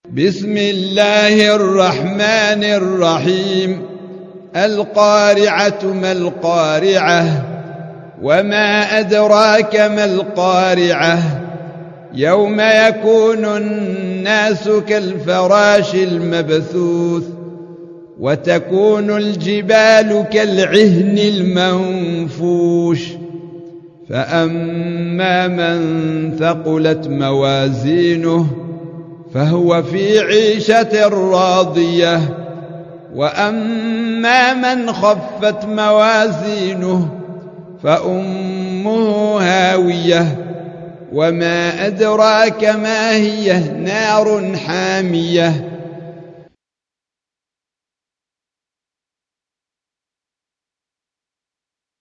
بسم الله الرحمن الرحيم. القارعة ما القارعة وما أدراك ما القارعة يوم يكون الناس كالفراش المبثوث وتكون الجبال كالعهن المنفوش فأما من ثقلت موازينه فهو في عيشة راضية وأما من خفت موازينه فأمه هاوية وما أدراك ما هي نار حامية